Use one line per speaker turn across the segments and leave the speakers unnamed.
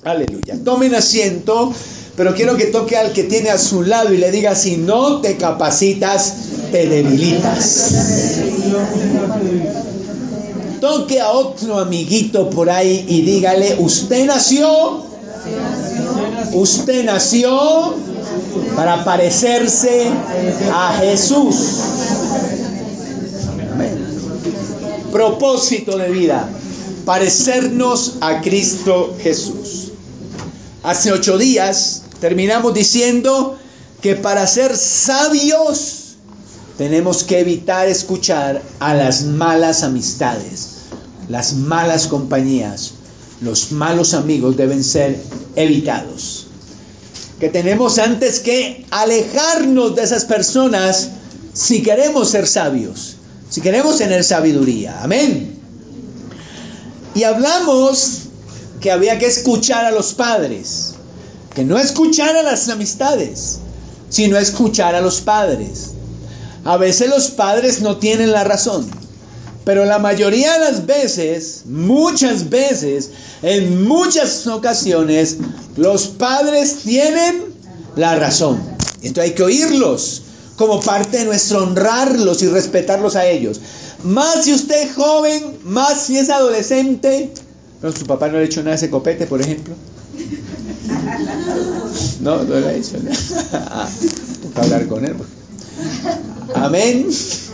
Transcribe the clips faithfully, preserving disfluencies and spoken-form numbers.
Aleluya. Tomen asiento, pero quiero que toque al que tiene a su lado y le diga: si no te capacitas, te debilitas. Toque a otro amiguito por ahí y dígale: usted nació, usted nació para parecerse a Jesús. Amén. Propósito de vida: parecernos a Cristo Jesús. Hace ocho días terminamos diciendo que para ser sabios tenemos que evitar escuchar a las malas amistades, las malas compañías. Los malos amigos deben ser evitados. Que tenemos antes que alejarnos de esas personas si queremos ser sabios, si queremos tener sabiduría. Amén. Y hablamos que había que escuchar a los padres, que no escuchar a las amistades, sino escuchar a los padres. A veces los padres no tienen la razón, pero la mayoría de las veces, muchas veces, en muchas ocasiones, los padres tienen la razón. Entonces hay que oírlos como parte de nuestro honrarlos y respetarlos a ellos. Más si usted es joven, más si es adolescente. No, su papá no le ha hecho nada a ese copete, por ejemplo. No, no le ha hecho nada. Ah, toca hablar con él. Amén.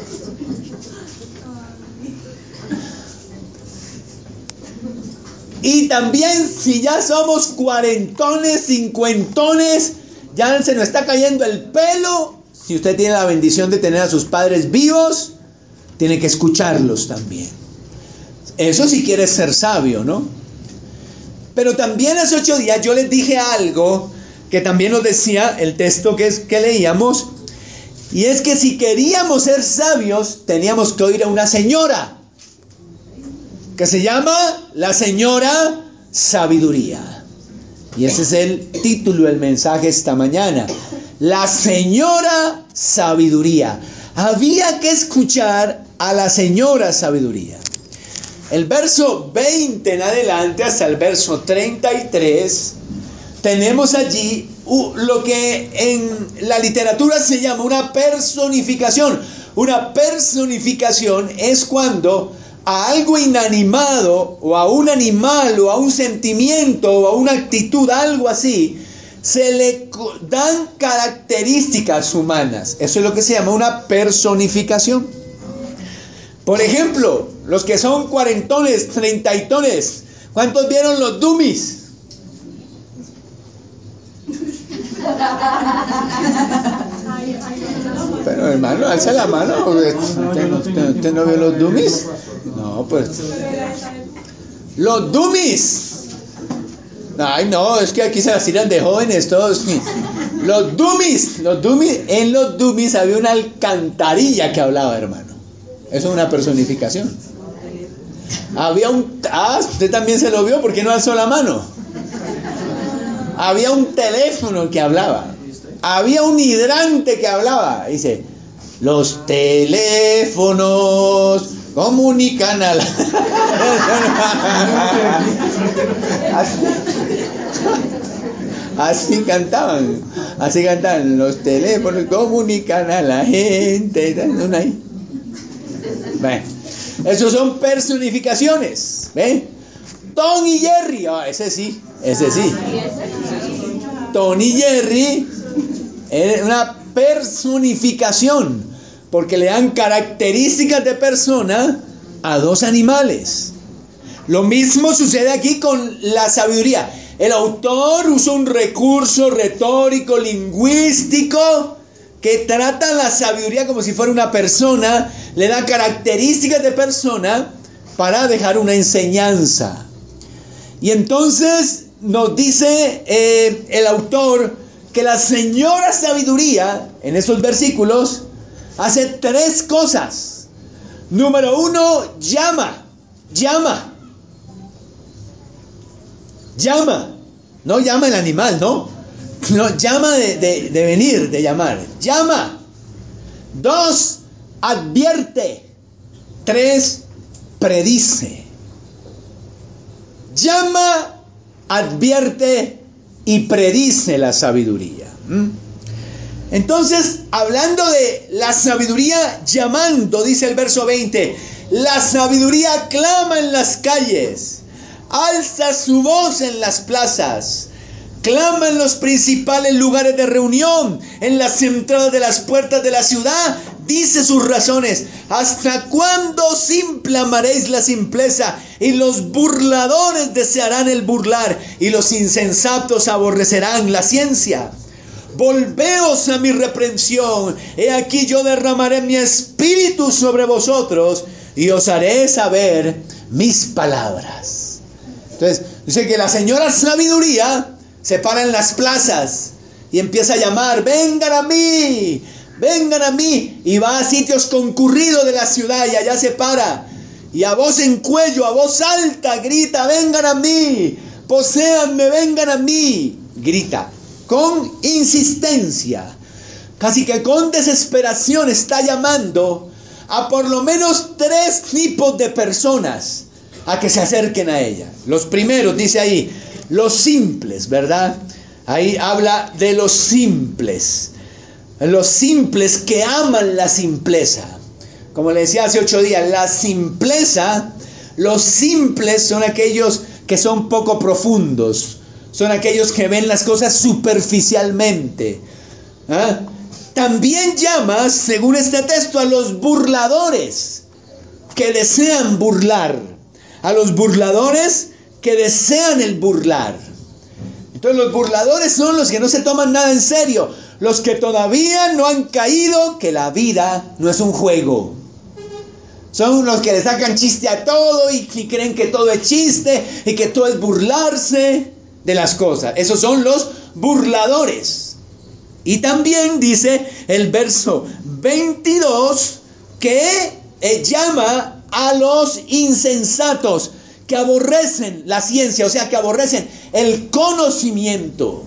Y también si ya somos cuarentones, cincuentones, ya se nos está cayendo el pelo. Si usted tiene la bendición de tener a sus padres vivos, tiene que escucharlos también. Eso si quieres ser sabio, ¿no? Pero también hace ocho días yo les dije algo que también nos decía el texto que, es, que leíamos. Y es que si queríamos ser sabios, teníamos que oír a una señora que se llama la señora Sabiduría. Y ese es el título del mensaje esta mañana. La señora Sabiduría. Había que escuchar a la señora Sabiduría. El verso veinte en adelante hasta el verso treinta y tres, tenemos allí lo que en la literatura se llama una personificación. Una personificación es cuando a algo inanimado, o a un animal, o a un sentimiento, o a una actitud, algo así, se le dan características humanas. Eso es lo que se llama una personificación. Por ejemplo, los que son cuarentones, treintaitones, ¿cuántos vieron los Dummies? Pero hermano, alza la mano. ¿Usted, usted, usted no vio los Dummies? No, pues. Los Dummies. Ay, no, es que aquí se las tiran de jóvenes todos. Los Dummies, los Dummies, en los Dummies había una alcantarilla que hablaba, hermano. Eso es una personificación. Había un... Ah, usted también se lo vio, ¿por qué no alzó la mano? Había un teléfono que hablaba. Había un hidrante que hablaba. Dice: los teléfonos comunican a la... así, así cantaban. Así cantaban. Los teléfonos comunican a la gente. Ahí. Bueno, esos son personificaciones. ¿Ven? Tom y Jerry. Ah, ese sí, ese sí. Tom y Jerry es una personificación, porque le dan características de persona a dos animales. Lo mismo sucede aquí con la sabiduría. El autor usa un recurso retórico, lingüístico, que trata la sabiduría como si fuera una persona, le da características de persona para dejar una enseñanza. Y entonces nos dice eh, el autor que la señora Sabiduría, en esos versículos, hace tres cosas. Número uno, llama, llama, llama. No llama el animal, no. No, llama de, de, de venir, de llamar. Llama. Dos, advierte. Tres, predice. Llama, advierte y predice la sabiduría. ¿Mm? Entonces, hablando de la sabiduría llamando, dice el verso veinte, la sabiduría clama en las calles, alza su voz en las plazas, clama en los principales lugares de reunión, en las entradas de las puertas de la ciudad, dice sus razones. ¿Hasta cuándo simple amaréis la simpleza? Y los burladores desearán el burlar, y los insensatos aborrecerán la ciencia. Volveos a mi reprensión, he aquí yo derramaré mi espíritu sobre vosotros, y os haré saber mis palabras. Entonces, dice que la señora sabiduría se para en las plazas y empieza a llamar, vengan a mí, vengan a mí, y va a sitios concurridos de la ciudad y allá se para, y a voz en cuello, a voz alta, grita, vengan a mí, poséanme, vengan a mí, grita, con insistencia, casi que con desesperación está llamando a por lo menos tres tipos de personas a que se acerquen a ella. Los primeros, dice ahí, los simples, ¿verdad? Ahí habla de los simples. Los simples que aman la simpleza. Como le decía hace ocho días, la simpleza, los simples son aquellos que son poco profundos. Son aquellos que ven las cosas superficialmente. ¿Ah? También llama, según este texto, a los burladores que desean burlar. A los burladores que desean el burlar. Entonces los burladores son los que no se toman nada en serio, los que todavía no han caído que la vida no es un juego. Son los que le sacan chiste a todo y, y creen que todo es chiste y que todo es burlarse de las cosas. Esos son los burladores. Y también dice el verso veintidós que eh, llama a los insensatos, que aborrecen la ciencia, o sea, que aborrecen el conocimiento.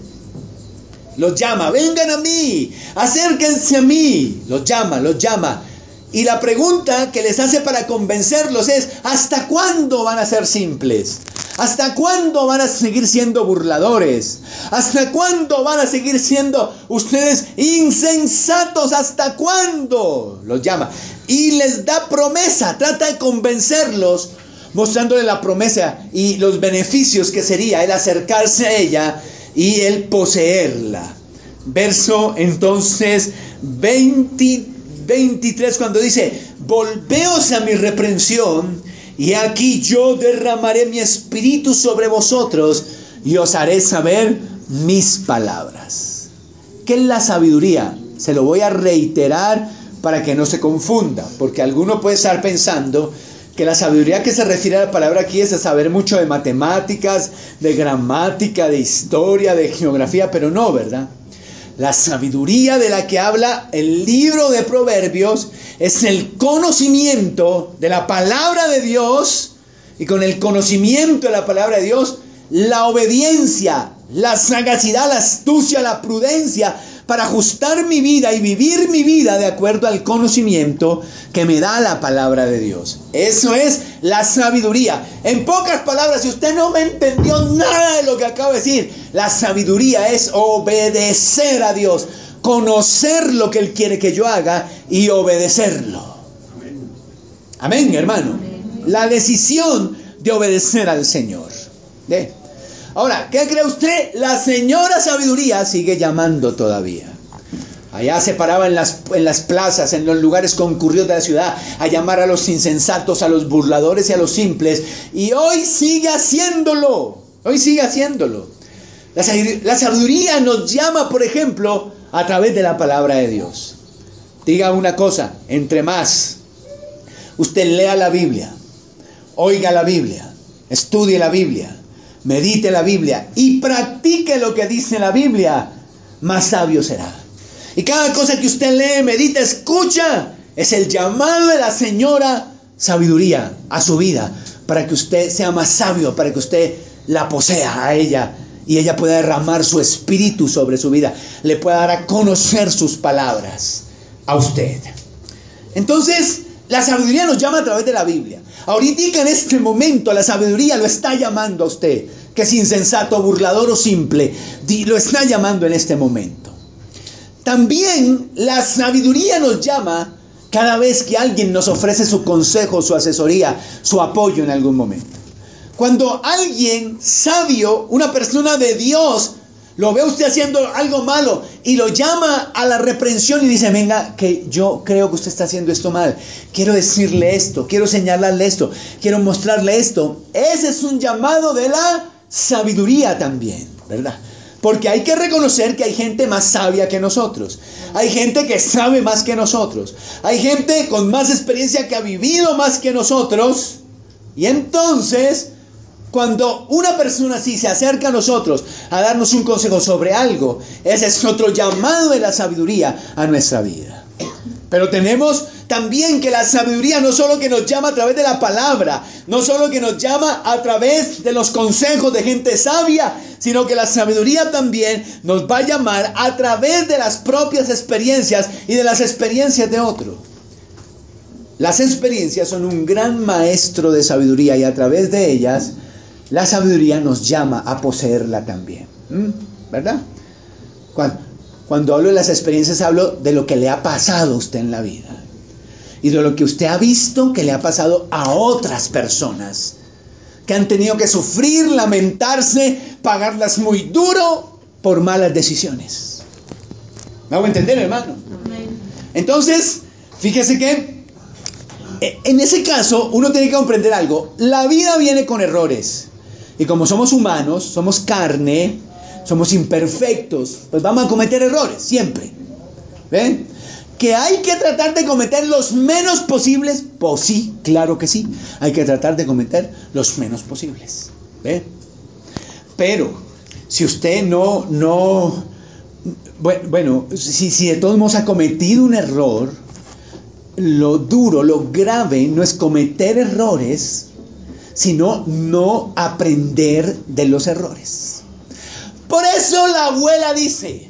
Los llama, vengan a mí, acérquense a mí. Los llama, los llama. Y la pregunta que les hace para convencerlos es, ¿hasta cuándo van a ser simples? ¿Hasta cuándo van a seguir siendo burladores? ¿Hasta cuándo van a seguir siendo ustedes insensatos? ¿Hasta cuándo? Los llama. Y les da promesa, trata de convencerlos, mostrándole la promesa y los beneficios que sería el acercarse a ella y el poseerla. Verso entonces veinte, veintitrés, cuando dice, volveos a mi reprensión, y aquí yo derramaré mi espíritu sobre vosotros, y os haré saber mis palabras. ¿Qué es la sabiduría? Se lo voy a reiterar para que no se confunda, porque alguno puede estar pensando que la sabiduría que se refiere a la palabra aquí es a saber mucho de matemáticas, de gramática, de historia, de geografía, pero no, ¿verdad? La sabiduría de la que habla el libro de Proverbios es el conocimiento de la palabra de Dios, y con el conocimiento de la palabra de Dios, la obediencia, la sagacidad, la astucia, la prudencia, para ajustar mi vida y vivir mi vida de acuerdo al conocimiento que me da la palabra de Dios. Eso es la sabiduría. En pocas palabras, si usted no me entendió nada de lo que acabo de decir, la sabiduría es obedecer a Dios, conocer lo que Él quiere que yo haga y obedecerlo. Amén, Amén, hermano. Amén. La decisión de obedecer al Señor. ¿De? Ahora, ¿qué cree usted? La señora sabiduría sigue llamando todavía. Allá se paraba en las, en las plazas, en los lugares concurridos de la ciudad, a llamar a los insensatos, a los burladores y a los simples. Y hoy sigue haciéndolo. Hoy sigue haciéndolo. La, la sabiduría nos llama, por ejemplo, a través de la palabra de Dios. Diga una cosa, entre más usted lea la Biblia, oiga la Biblia, estudie la Biblia, medite la Biblia y practique lo que dice la Biblia, más sabio será. Y cada cosa que usted lee, medita, escucha, es el llamado de la señora sabiduría a su vida, para que usted sea más sabio, para que usted la posea a ella y ella pueda derramar su espíritu sobre su vida, le pueda dar a conocer sus palabras a usted. Entonces, la sabiduría nos llama a través de la Biblia. Ahorita en este momento la sabiduría lo está llamando a usted. que es insensato, burlador o simple, lo está llamando en este momento. También la sabiduría nos llama cada vez que alguien nos ofrece su consejo, su asesoría, su apoyo en algún momento. Cuando alguien sabio, una persona de Dios, lo ve usted haciendo algo malo y lo llama a la reprensión y dice, venga, que yo creo que usted está haciendo esto mal. Quiero decirle esto, quiero señalarle esto, quiero mostrarle esto. Ese es un llamado de la sabiduría también, ¿verdad? Porque hay que reconocer que hay gente más sabia que nosotros. Hay gente que sabe más que nosotros. Hay gente con más experiencia que ha vivido más que nosotros. Y entonces, cuando una persona así se acerca a nosotros a darnos un consejo sobre algo, ese es otro llamado de la sabiduría a nuestra vida. Pero tenemos también que la sabiduría no solo que nos llama a través de la palabra, no solo que nos llama a través de los consejos de gente sabia, sino que la sabiduría también nos va a llamar a través de las propias experiencias y de las experiencias de otros. Las experiencias son un gran maestro de sabiduría y a través de ellas la sabiduría nos llama a poseerla también. ¿Mm? ¿Verdad? Cuando, cuando hablo de las experiencias hablo de lo que le ha pasado a usted en la vida. Y de lo que usted ha visto que le ha pasado a otras personas. Que han tenido que sufrir, lamentarse, pagarlas muy duro por malas decisiones. ¿Me hago entender, hermano? Entonces, fíjese que en ese caso uno tiene que comprender algo. La vida viene con errores. Y como somos humanos, somos carne, somos imperfectos, pues vamos a cometer errores, siempre. ¿Ven? Que hay que tratar de cometer los menos posibles, pues sí, claro que sí. Hay que tratar de cometer los menos posibles. ¿Ven? Pero, si usted no, no, bueno, si, si de todos modos ha cometido un error, lo duro, lo grave no es cometer errores, sino no aprender de los errores. Por eso la abuela dice,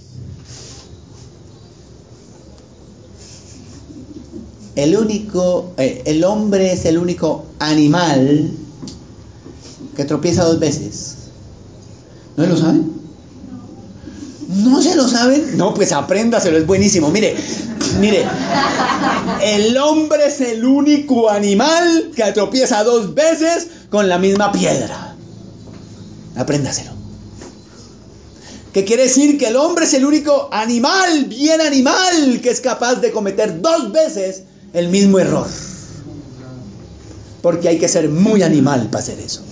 el único, eh, el hombre es el único animal que tropieza dos veces. ¿No lo saben? ¿No se lo saben? No, pues apréndaselo, es buenísimo. Mire, mire, el hombre es el único animal que tropieza dos veces con la misma piedra. Apréndaselo. ¿Qué quiere decir? Que el hombre es el único animal, bien animal, que es capaz de cometer dos veces el mismo error. Porque hay que ser muy animal para hacer eso.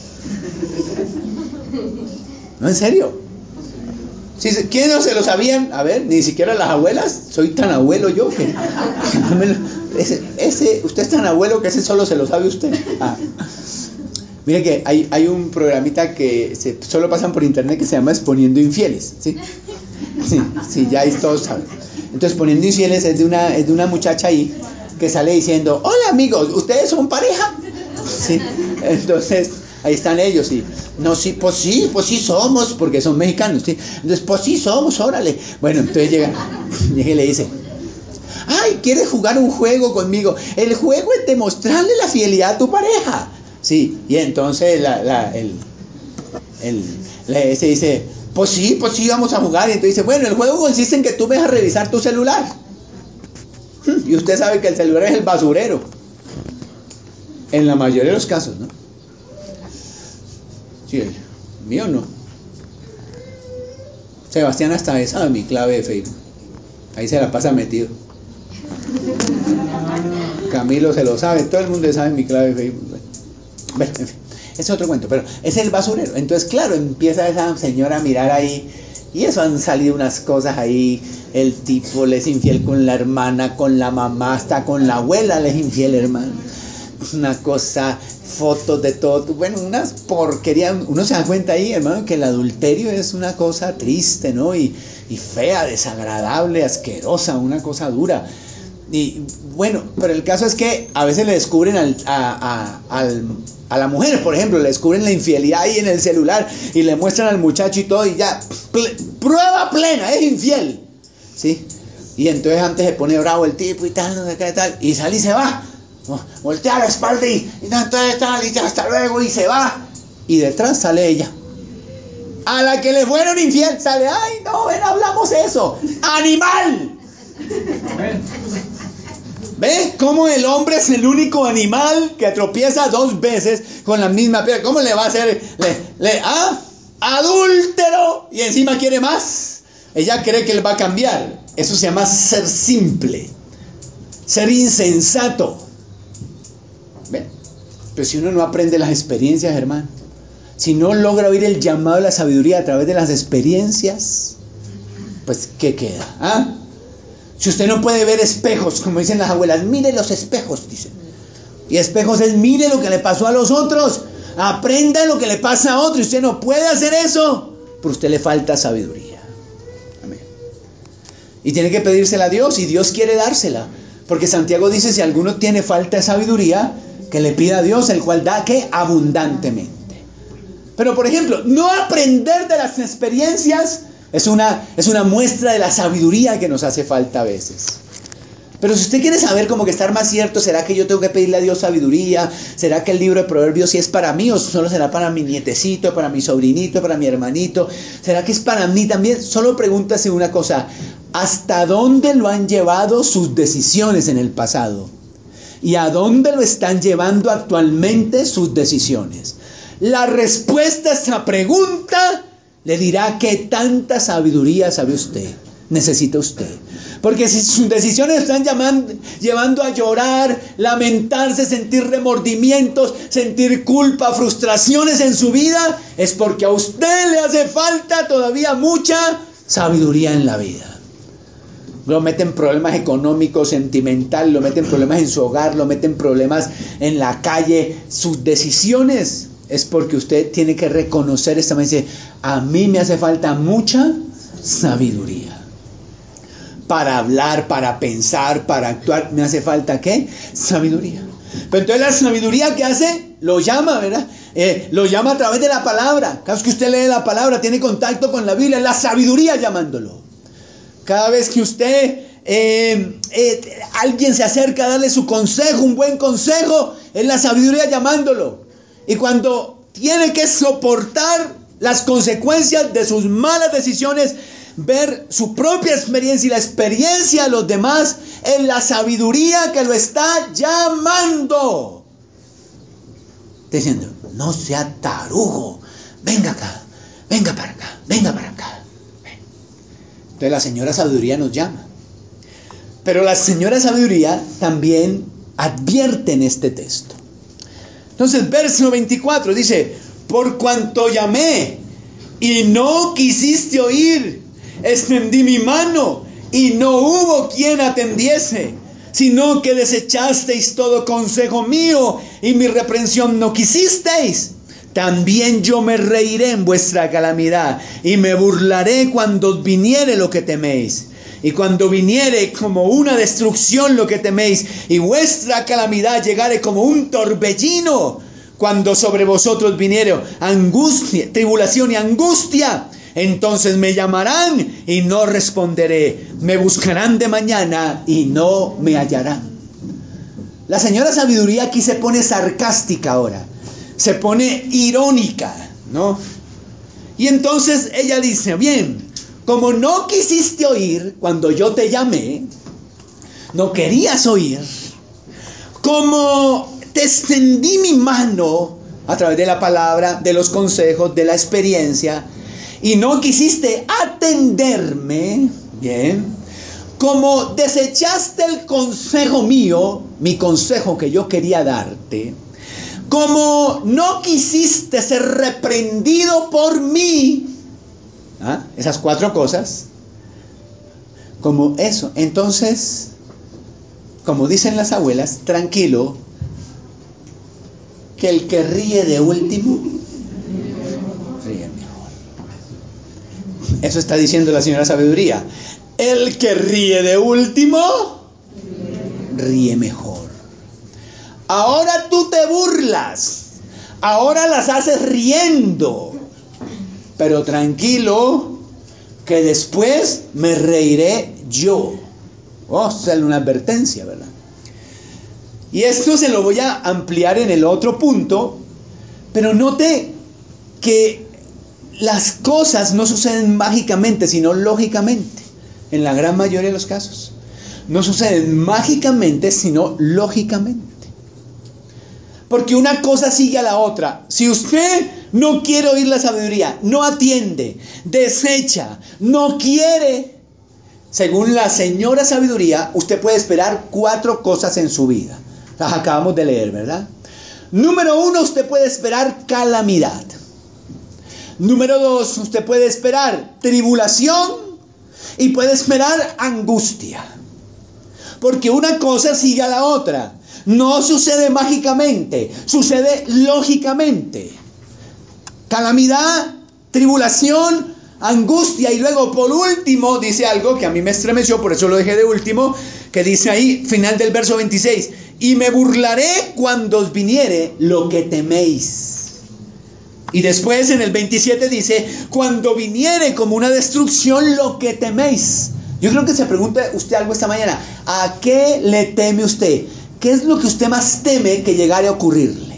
¿No, en serio? ¿Quiénes no se lo sabían? A ver, ni siquiera las abuelas. Soy tan abuelo yo que... No me lo, ese, ese, usted es tan abuelo que ese solo se lo sabe usted. Ah. Mire que hay, hay un programita que se, solo pasan por internet que se llama Exponiendo Infieles. ¿Sí? Sí, sí, ya todos saben. Entonces, Exponiendo Infieles es de una, es de una muchacha ahí que sale diciendo, hola amigos, ¿ustedes son pareja? Sí. Entonces, ahí están ellos y, no, sí, pues sí, pues sí somos, porque son mexicanos, ¿sí? Entonces, pues sí somos, órale. Bueno, entonces llega, llega y le dice, ay, ¿quieres jugar un juego conmigo? El juego es demostrarle la fidelidad a tu pareja. Sí, y entonces la, la, el, el, la, ese dice, pues sí, pues sí, vamos a jugar. Y entonces dice, bueno, el juego consiste en que tú vas a revisar tu celular. Y usted sabe que el celular es el basurero. En la mayoría de los casos, ¿no? Sí, el mío no. Sebastián hasta sabe mi clave de Facebook. Ahí se la pasa metido. Camilo se lo sabe, todo el mundo sabe mi clave de Facebook. Bueno, en fin, ese es otro cuento, pero es el basurero. Entonces, claro, empieza esa señora a mirar ahí, y eso han salido unas cosas ahí. El tipo le es infiel con la hermana, con la mamá, hasta con la abuela le es infiel, hermano. Una cosa, fotos de todo, bueno, unas porquerías. Uno se da cuenta ahí, hermano, que el adulterio es una cosa triste, ¿no? Y, y fea, desagradable, asquerosa, una cosa dura. Y bueno, pero el caso es que a veces le descubren al, a, a, al, a la mujer, por ejemplo, le descubren la infidelidad ahí en el celular y le muestran al muchacho y todo, y ya, ple, prueba plena, es infiel, ¿sí? Y entonces antes se pone bravo el tipo y tal, no sé qué tal, y sale y se va, voltea la espalda y, y tal, tal, tal, y hasta luego, y se va, y detrás sale ella, A la que le fueron infiel sale, ay no, ven, hablamos eso. ¡Animal! ¿Ve cómo el hombre es el único animal que tropieza dos veces con la misma piedra? ¿Cómo le va a hacer? Le, le, ¿ah? ¡Adúltero! Y encima quiere más. Ella cree que le va a cambiar. Eso se llama ser simple, ser insensato. ¿Ve? Pero si uno no aprende las experiencias, hermano, si no logra oír el llamado de la sabiduría a través de las experiencias, pues ¿qué queda? ¿Ah? Si usted no puede ver espejos, como dicen las abuelas, mire los espejos, dicen. Y espejos es mire lo que le pasó a los otros, aprenda lo que le pasa a otro. Y usted no puede hacer eso, pero usted le falta sabiduría. Amén. Y tiene que pedírsela a Dios, y Dios quiere dársela. Porque Santiago dice, si alguno tiene falta de sabiduría, que le pida a Dios, el cual da que abundantemente. Pero por ejemplo, no aprender de las experiencias es una, es una muestra de la sabiduría que nos hace falta a veces. Pero si usted quiere saber como que estar más cierto, ¿será que yo tengo que pedirle a Dios sabiduría? ¿Será que el libro de Proverbios sí es para mí o solo será para mi nietecito, para mi sobrinito, para mi hermanito? ¿Será que es para mí también? Solo pregúntase una cosa, ¿hasta dónde lo han llevado sus decisiones en el pasado? ¿Y a dónde lo están llevando actualmente sus decisiones? La respuesta a esta pregunta le dirá qué tanta sabiduría sabe usted, necesita usted. Porque si sus decisiones están llamando, llevando a llorar, lamentarse, sentir remordimientos, sentir culpa, frustraciones en su vida, es porque a usted le hace falta todavía mucha sabiduría en la vida. Lo mete en problemas económicos, sentimentales, lo mete en problemas en su hogar, lo mete en problemas en la calle. Sus decisiones es porque usted tiene que reconocer esta manera. Dice, a mí me hace falta mucha sabiduría. Para hablar, para pensar, para actuar, me hace falta ¿qué? Sabiduría. Pero entonces la sabiduría que hace, lo llama, ¿verdad? Eh, lo llama a través de la palabra. Cada vez que usted lee la palabra, tiene contacto con la Biblia, es la sabiduría llamándolo. Cada vez que usted, eh, eh, alguien se acerca a darle su consejo, un buen consejo, es la sabiduría llamándolo. Y cuando tiene que soportar las consecuencias de sus malas decisiones, ver su propia experiencia y la experiencia de los demás, es la sabiduría que lo está llamando. Diciendo, no sea tarugo, venga acá, venga para acá, venga para acá. Entonces la señora sabiduría nos llama. Pero la señora sabiduría también advierte en este texto. Entonces, verso veinticuatro dice, por cuanto llamé y no quisiste oír, extendí mi mano y no hubo quien atendiese, sino que desechasteis todo consejo mío y mi reprensión no quisisteis. También yo me reiré en vuestra calamidad y me burlaré cuando viniere lo que teméis. Y cuando viniere como una destrucción lo que teméis, y vuestra calamidad llegare como un torbellino, cuando sobre vosotros viniere angustia, tribulación y angustia, entonces me llamarán y no responderé. Me buscarán de mañana y no me hallarán. La señora sabiduría aquí se pone sarcástica ahora. Se pone irónica, ¿no? Y entonces ella dice, bien, como no quisiste oír cuando yo te llamé, no querías oír, como te extendí mi mano a través de la palabra, de los consejos, de la experiencia, y no quisiste atenderme, bien, como desechaste el consejo mío, mi consejo que yo quería darte, como no quisiste ser reprendido por mí, ¿ah? Esas cuatro cosas, como eso, entonces, como dicen las abuelas, tranquilo, que el que ríe de último, ríe mejor. Eso está diciendo la señora sabiduría. El que ríe de último, ríe mejor. Ahora tú te burlas, ahora las haces riendo, pero tranquilo, que después me reiré yo. Oh, sale una advertencia, ¿verdad? Y esto se lo voy a ampliar en el otro punto, pero note que las cosas no suceden mágicamente, sino lógicamente. En la gran mayoría de los casos. No suceden mágicamente, sino lógicamente. Porque una cosa sigue a la otra. Si usted no quiere oír la sabiduría, no atiende, desecha, no quiere, según la señora sabiduría, usted puede esperar cuatro cosas en su vida. Las acabamos de leer, ¿verdad? Número uno, usted puede esperar calamidad. Número dos, usted puede esperar tribulación y puede esperar angustia. Porque una cosa sigue a la otra. No sucede mágicamente, sucede lógicamente. Calamidad, tribulación, angustia. Y luego por último dice algo que a mí me estremeció, por eso lo dejé de último, que dice ahí, final del verso veintiséis: y me burlaré cuando os viniere lo que teméis. Y después en el veintisiete dice: cuando viniere como una destrucción lo que teméis. Yo creo que se pregunta usted algo esta mañana: ¿a qué le teme usted? ¿Qué es lo que usted más teme que llegare a ocurrirle?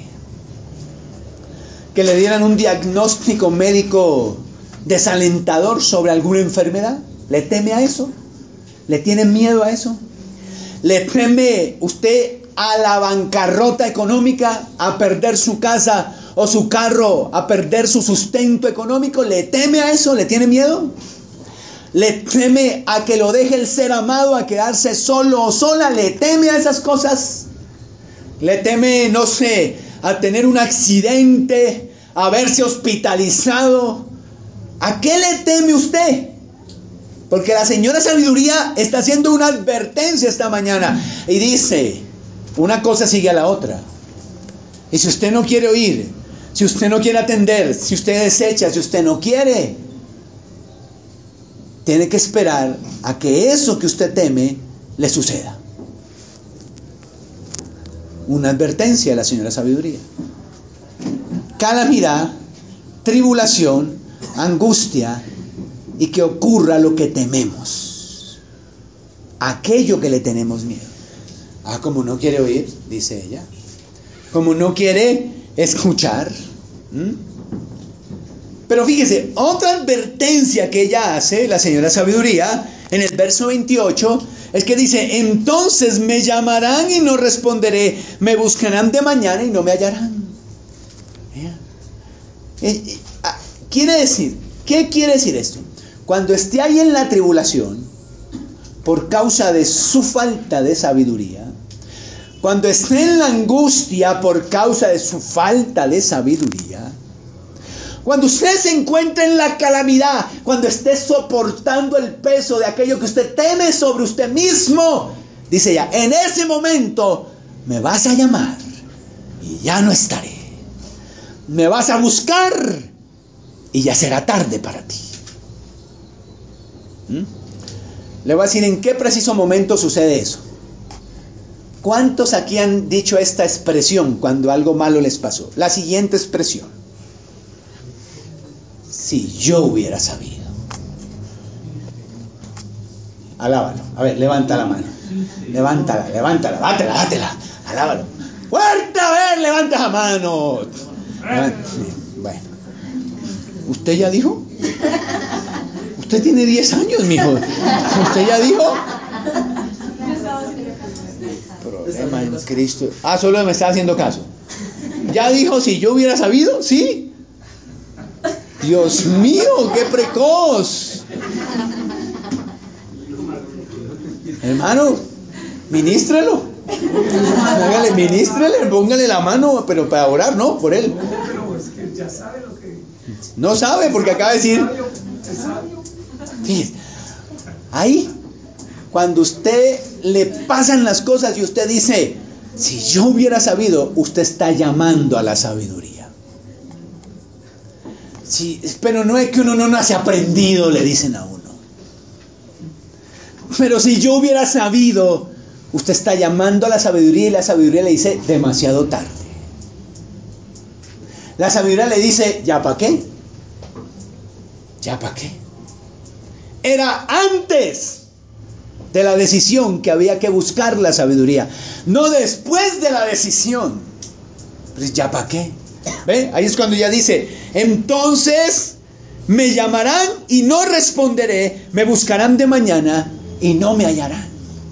¿Que le dieran un diagnóstico médico desalentador sobre alguna enfermedad? ¿Le teme a eso? ¿Le tiene miedo a eso? ¿Le teme usted a la bancarrota económica, a perder su casa o su carro, a perder su sustento económico? ¿Le teme a eso? ¿Le tiene miedo? ¿Le teme a que lo deje el ser amado, a quedarse solo o sola? ¿Le teme a esas cosas? ¿Le teme, no sé, a tener un accidente, a verse hospitalizado? ¿A qué le teme usted? Porque la señora sabiduría está haciendo una advertencia esta mañana y dice: una cosa sigue a la otra. Y si usted no quiere oír, si usted no quiere atender, si usted desecha, si usted no quiere, tiene que esperar a que eso que usted teme le suceda. Una advertencia de la señora sabiduría. Calamidad, tribulación, angustia y que ocurra lo que tememos. Aquello que le tenemos miedo. Ah, como no quiere oír, dice ella. Como no quiere escuchar. ¿Mm? Pero fíjese, otra advertencia que ella hace, la señora sabiduría, en el verso veintiocho, es que dice: entonces me llamarán y no responderé, me buscarán de mañana y no me hallarán. Quiere decir, ¿qué quiere decir esto? Cuando esté ahí en la tribulación, por causa de su falta de sabiduría, cuando esté en la angustia por causa de su falta de sabiduría, cuando usted se encuentre en la calamidad, cuando esté soportando el peso de aquello que usted teme sobre usted mismo, dice ella: en ese momento me vas a llamar y ya no estaré. Me vas a buscar y ya será tarde para ti. ¿Mm? Le voy a decir en qué preciso momento sucede eso. ¿Cuántos aquí han dicho esta expresión cuando algo malo les pasó? La siguiente expresión: si yo hubiera sabido. Alábalo. A ver, levanta la mano. Levántala, levántala, dátela, dátela. Alábalo. ¡Fuerte! A ver, levanta la mano. Bueno. ¿Usted ya dijo? Usted tiene diez años, mijo. ¿Usted ya dijo? Problema en Cristo. Ah, solo me está haciendo caso. ¿Ya dijo si yo hubiera sabido? ¿Sí? Dios mío, qué precoz. Hermano, ministrelo. Hágale, ministrele, póngale la mano, pero para orar, no, por él. No sabe porque acaba de decir. Fíjese, ahí, cuando usted le pasan las cosas y usted dice: si yo hubiera sabido, usted está llamando a la sabiduría. Sí, pero no es que uno no nace aprendido, le dicen a uno. Pero si yo hubiera sabido, usted está llamando a la sabiduría y la sabiduría le dice: demasiado tarde. La sabiduría le dice: ¿ya para qué? ¿Ya para qué? Era antes de la decisión que había que buscar la sabiduría, no después de la decisión. Pues, ¿ya para qué? ¿Ve? Ahí es cuando ya dice: entonces Me llamarán y no responderé, me buscarán de mañana y no me hallarán.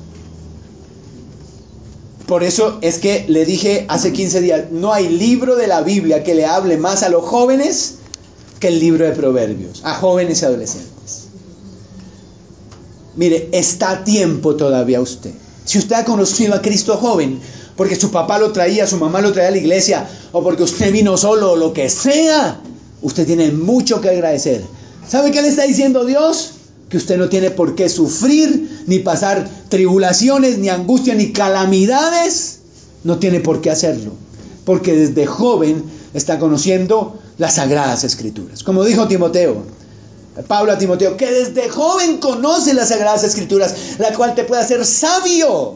Por eso es que le dije hace quince días, no hay libro de la Biblia que le hable más a los jóvenes que el libro de Proverbios, a jóvenes y adolescentes. Mire, está a tiempo todavía usted. Si usted ha conocido a Cristo joven, porque su papá lo traía, su mamá lo traía a la iglesia, o porque usted vino solo, o lo que sea, usted tiene mucho que agradecer. ¿Sabe qué le está diciendo Dios? Que usted no tiene por qué sufrir, ni pasar tribulaciones, ni angustia, ni calamidades. No tiene por qué hacerlo, porque desde joven está conociendo las Sagradas Escrituras. Como dijo Timoteo, Pablo a Timoteo, que desde joven conoce las Sagradas Escrituras, la cual te puede hacer sabio.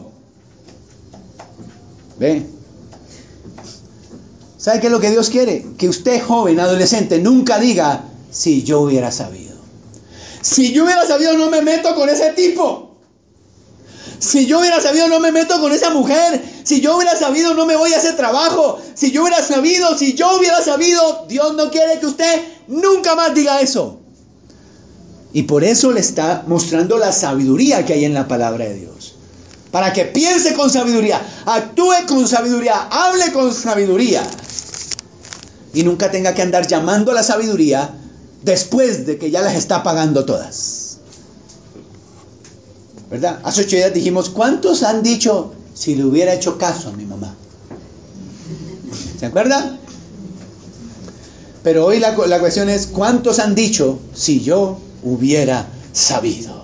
¿Ve? ¿Sabe qué es lo que Dios quiere? Que usted, joven, adolescente, nunca diga, si yo hubiera sabido. Si yo hubiera sabido, no me meto con ese tipo. Si yo hubiera sabido, no me meto con esa mujer. Si yo hubiera sabido, no me voy a ese trabajo. Si yo hubiera sabido, si yo hubiera sabido, Dios no quiere que usted nunca más diga eso. Y por eso le está mostrando la sabiduría que hay en la palabra de Dios. Para que piense con sabiduría, actúe con sabiduría, hable con sabiduría. Y nunca tenga que andar llamando a la sabiduría después de que ya las está pagando todas. ¿Verdad? Hace ocho días dijimos, ¿cuántos han dicho, si le hubiera hecho caso a mi mamá? ¿Se acuerdan? Pero hoy la, la cuestión es, ¿cuántos han dicho, si yo hubiera sabido?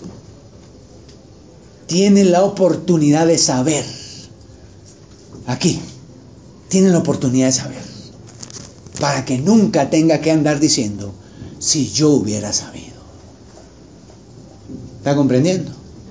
Tienen la oportunidad de saber. Aquí, tienen la oportunidad de saber. Para que nunca tenga que andar diciendo, si yo hubiera sabido. ¿Está comprendiendo?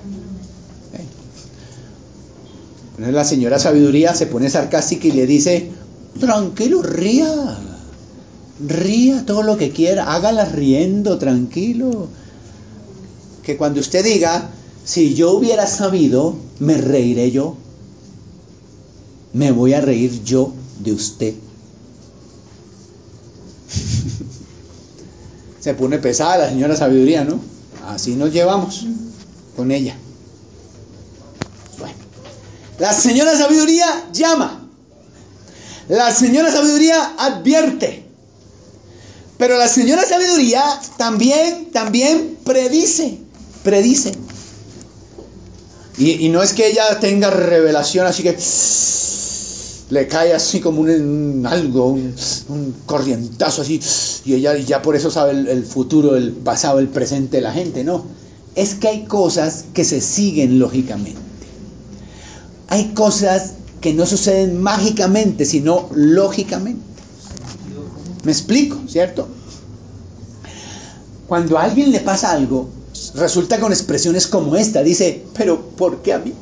¿Eh? La señora Sabiduría se pone sarcástica y le dice, tranquilo, ría. Ría todo lo que quiera, hágala riendo, tranquilo. Que cuando usted diga, si yo hubiera sabido, me reiré yo. Me voy a reír yo de usted. Se pone pesada la señora Sabiduría, ¿no? Así nos llevamos con ella. Bueno, la señora Sabiduría llama. La señora Sabiduría advierte. Pero la señora Sabiduría también, también predice. Predice. Y, y no es que ella tenga revelación, así que le cae así como un, un algo, un, un corrientazo así, y ella ya por eso sabe el, el futuro, el pasado, el presente de la gente. No, es que hay cosas que se siguen lógicamente. Hay cosas que no suceden mágicamente, sino lógicamente. ¿Me explico? ¿Cierto? Cuando a alguien le pasa algo, resulta con expresiones como esta, dice, pero ¿por qué a mí?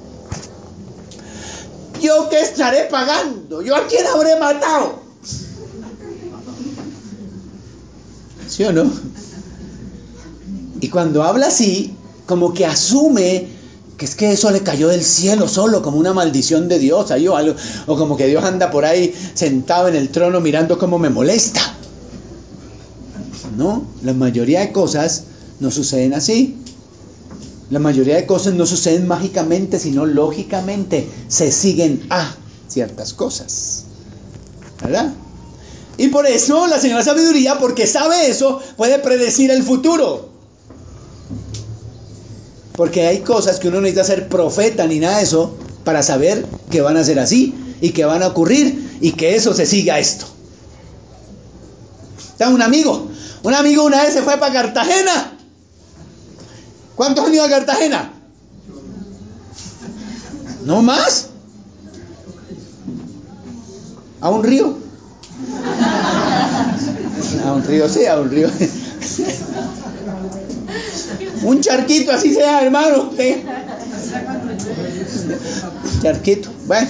¿Yo qué estaré pagando? ¿Yo a quién habré matado? ¿Sí o no? Y cuando habla así, como que asume que es que eso le cayó del cielo solo, como una maldición de Dios ahí, o algo, o como que Dios anda por ahí sentado en el trono mirando cómo me molesta. No, la mayoría de cosas no suceden así. La mayoría de cosas no suceden mágicamente, sino lógicamente se siguen a ciertas cosas, ¿verdad? Y por eso la señora Sabiduría, porque sabe eso, puede predecir el futuro. Porque hay cosas que uno no necesita ser profeta ni nada de eso para saber que van a ser así y que van a ocurrir y que eso se siga a esto. Está un amigo, un amigo una vez se fue para Cartagena. ¿Cuántos han ido a Cartagena? ¿No más? ¿A un río? A un río, sí, a un río. Un charquito, así sea, hermano. ¿Sí? Charquito. Bueno.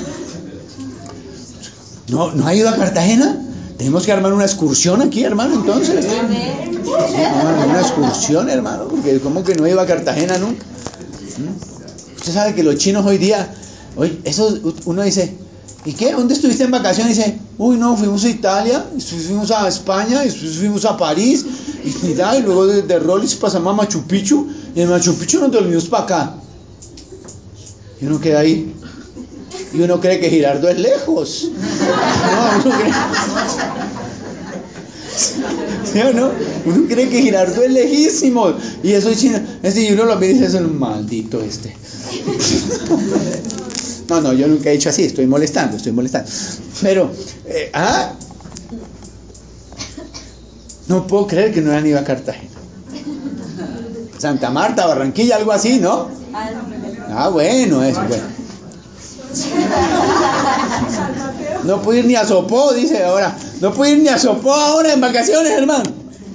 ¿No, ¿No ha ido a Cartagena? Tenemos que armar una excursión aquí, hermano, entonces. Sí, una excursión, hermano, porque como que no iba a Cartagena nunca. ¿Mm? Usted sabe que los chinos hoy día, hoy, eso uno dice, ¿Y qué? ¿Dónde estuviste en vacaciones? Y dice, uy, no, fuimos a Italia, fuimos a España, fuimos a París, y, y, ya, y luego de, de Rollis pasamos a Machu Picchu, y en Machu Picchu nos dormimos para acá. Y uno queda ahí, y uno cree que Girardot es lejos. No, uno cree... ¿Sí o no? Uno cree que Girardot es lejísimo, y eso es China. Y uno lo mira y dice, es un maldito este. No, no, yo nunca he dicho así, estoy molestando, estoy molestando. Pero, eh, ah, no puedo creer que no hayan ido a Cartagena. Santa Marta, Barranquilla, algo así, ¿no? Ah, bueno, eso, bueno. No puedo ir ni a Sopó, dice ahora. No puedo ir ni a Sopó ahora en vacaciones, hermano.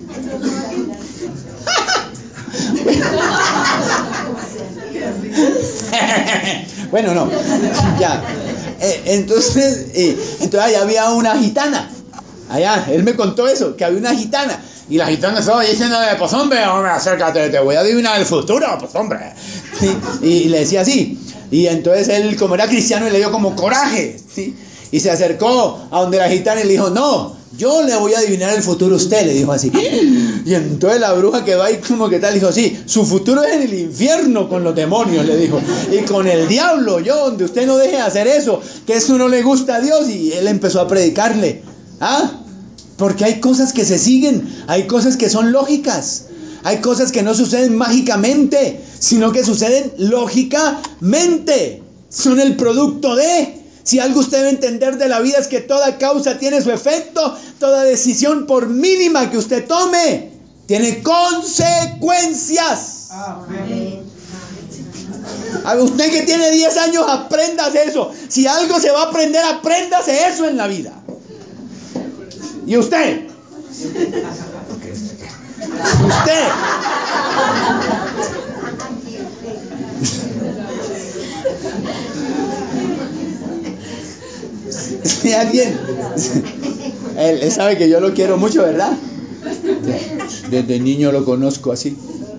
Bueno, no, ya. Eh, entonces, eh, entonces allá había una gitana. Allá, él me contó eso, que había una gitana. Y la gitana estaba diciendo, pues hombre, hombre, acércate, te voy a adivinar el futuro, pues hombre. ¿Sí? Y, y le decía así. Y entonces él, como era cristiano, le dio como coraje, ¿sí? Y se acercó a donde la gitana y le dijo, no, yo le voy a adivinar el futuro a usted, le dijo así. Y entonces la bruja quedó ahí como que tal, dijo, sí, su futuro es en el infierno con los demonios, le dijo, y con el diablo, yo, donde usted no deje de hacer eso, que eso no le gusta a Dios. Y él empezó a predicarle, ¿ah? Porque hay cosas que se siguen, hay cosas que son lógicas, hay cosas que no suceden mágicamente, sino que suceden lógicamente, son el producto de... Si algo usted debe entender de la vida es que toda causa tiene su efecto, toda decisión por mínima que usted tome, tiene consecuencias. Amén. A usted que tiene diez años, apréndase eso. Si algo se va a aprender, apréndase eso en la vida. ¿Y usted? ¿Usted? Si alguien, él, él sabe que yo lo quiero mucho, ¿verdad? Desde niño lo conozco así,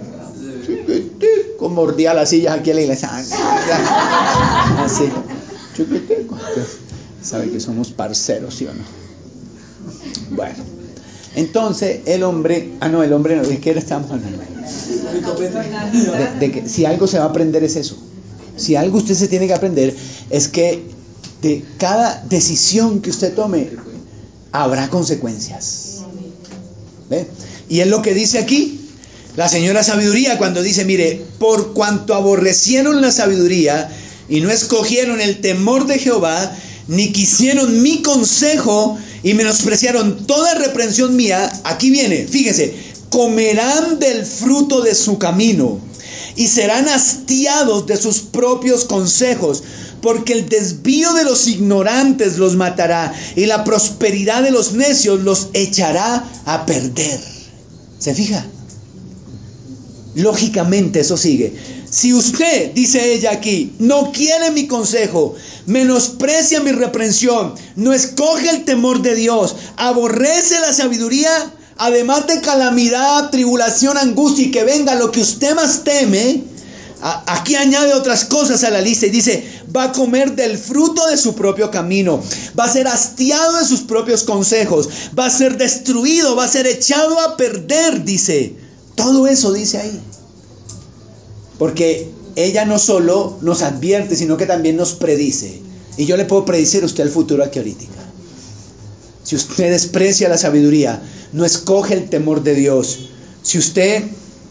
como mordía las sillas aquí en la iglesia, así, sabe que somos parceros, ¿sí o no? Bueno, entonces el hombre, ah no, el hombre no, ¿de qué estamos hablando? De, de que si algo se va a aprender es eso. Si algo usted se tiene que aprender es que de cada decisión que usted tome habrá consecuencias. ¿Ve? Y es lo que dice aquí la señora sabiduría cuando dice, mire, por cuanto aborrecieron la sabiduría y no escogieron el temor de Jehová, ni quisieron mi consejo y menospreciaron toda reprensión mía, aquí viene, fíjese, comerán del fruto de su camino y serán hastiados de sus propios consejos, porque el desvío de los ignorantes los matará y la prosperidad de los necios los echará a perder. ¿Se fija? Lógicamente eso sigue. Si usted, dice ella aquí, no quiere mi consejo, menosprecia mi reprensión, no escoge el temor de Dios, aborrece la sabiduría, además de calamidad, tribulación, angustia y que venga lo que usted más teme, aquí añade otras cosas a la lista y dice, va a comer del fruto de su propio camino, va a ser hastiado de sus propios consejos, va a ser destruido, va a ser echado a perder, dice. Todo eso dice ahí. Porque ella no solo nos advierte, sino que también nos predice. Y yo le puedo predecir a usted el futuro aquí ahorita. Si usted desprecia la sabiduría, no escoge el temor de Dios, si usted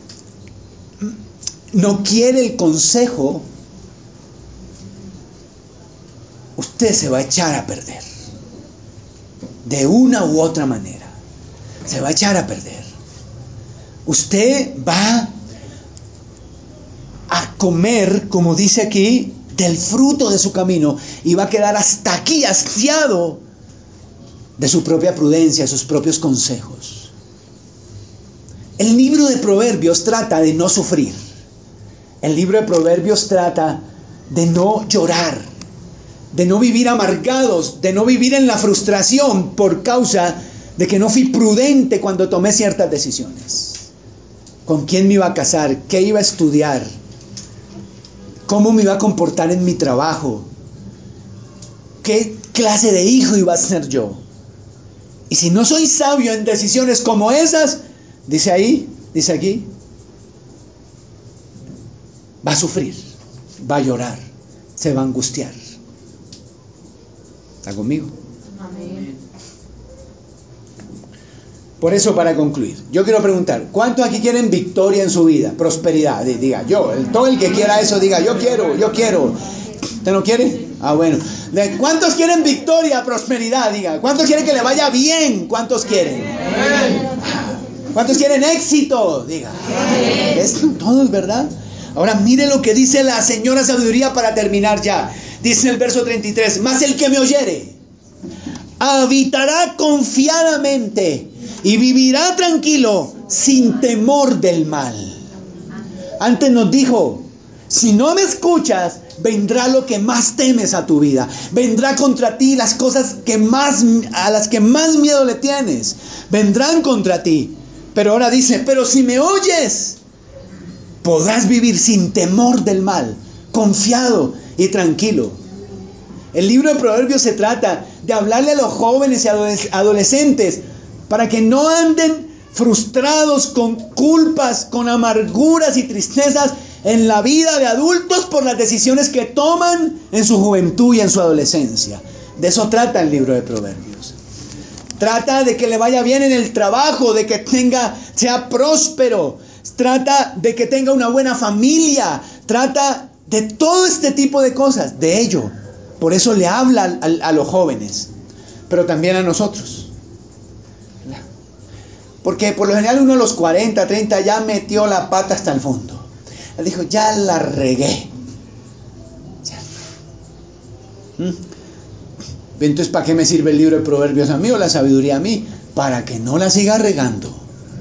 no quiere el consejo, usted se va a echar a perder. De una u otra manera. Se va a echar a perder. Usted va a comer, como dice aquí, del fruto de su camino y va a quedar hasta aquí hastiado de su propia prudencia, de sus propios consejos. El libro de Proverbios trata de no sufrir. El libro de Proverbios trata de no llorar, de no vivir amargados, de no vivir en la frustración por causa de que no fui prudente cuando tomé ciertas decisiones. ¿Con quién me iba a casar? ¿Qué iba a estudiar? ¿Cómo me iba a comportar en mi trabajo? ¿qué clase de hijo iba a ser yo? Y si no soy sabio en decisiones como esas, dice ahí, dice aquí, va a sufrir, va a llorar, se va a angustiar. ¿Está conmigo? Amén. Por eso, para concluir, yo quiero preguntar, ¿cuántos aquí quieren victoria en su vida? Prosperidad, diga yo, el, todo el que quiera eso, diga yo quiero, yo quiero. ¿Usted no quiere? Ah, bueno. ¿Cuántos quieren victoria, prosperidad? Diga, ¿cuántos quieren que le vaya bien? ¿Cuántos quieren? ¿Cuántos quieren éxito? Diga. Esto todos, ¿verdad? Ahora mire lo que dice la señora sabiduría para terminar ya. Dice el verso treinta y tres, mas el que me oyere habitará confiadamente y vivirá tranquilo sin temor del mal. Antes nos dijo, si no me escuchas, vendrá lo que más temes a tu vida. Vendrá contra ti las cosas que más, a las que más miedo le tienes. Vendrán contra ti. Pero ahora dice, pero si me oyes, podrás vivir sin temor del mal, confiado y tranquilo. El libro de Proverbios se trata de hablarle a los jóvenes y adolescentes para que no anden frustrados con culpas, con amarguras y tristezas en la vida de adultos por las decisiones que toman en su juventud y en su adolescencia. De eso trata el libro de Proverbios. Trata de que le vaya bien en el trabajo, de que tenga, sea próspero. Trata de que tenga una buena familia. Trata de todo este tipo de cosas, de ello. Por eso le habla a, a, a los jóvenes, pero también a nosotros. Porque por lo general uno a los cuarenta, treinta ya metió la pata hasta el fondo. Él dijo, ya la regué. Ya. ¿Mm? Entonces, ¿para qué me sirve el libro de Proverbios a mí o la sabiduría a mí? Para que no la siga regando.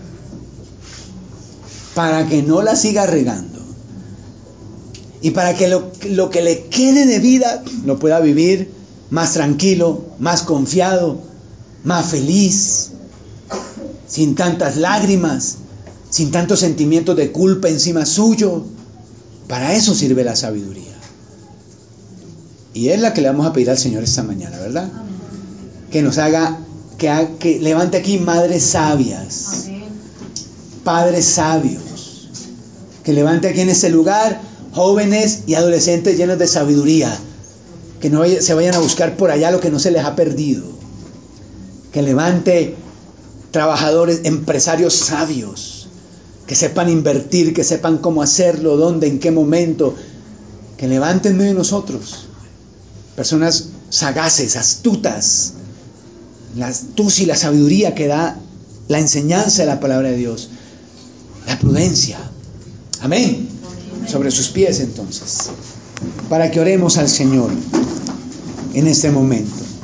Para que no la siga regando. Y para que lo, lo que le quede de vida lo pueda vivir más tranquilo, más confiado, más feliz, sin tantas lágrimas, sin tantos sentimientos de culpa encima suyo. Para eso sirve la sabiduría. Y es la que le vamos a pedir al Señor esta mañana, ¿verdad? Que nos haga, que, haga, que levante aquí madres sabias, padres sabios, que levante aquí en este lugar jóvenes y adolescentes llenos de sabiduría, que no se vayan a buscar por allá lo que no se les ha perdido, que levante trabajadores, empresarios sabios, que sepan invertir, que sepan cómo hacerlo, dónde, en qué momento, que levanten medio de nosotros personas sagaces, astutas, la astucia y la sabiduría que da la enseñanza de la palabra de Dios, la prudencia. Amén. Amén. Sobre sus pies entonces, para que oremos al Señor en este momento.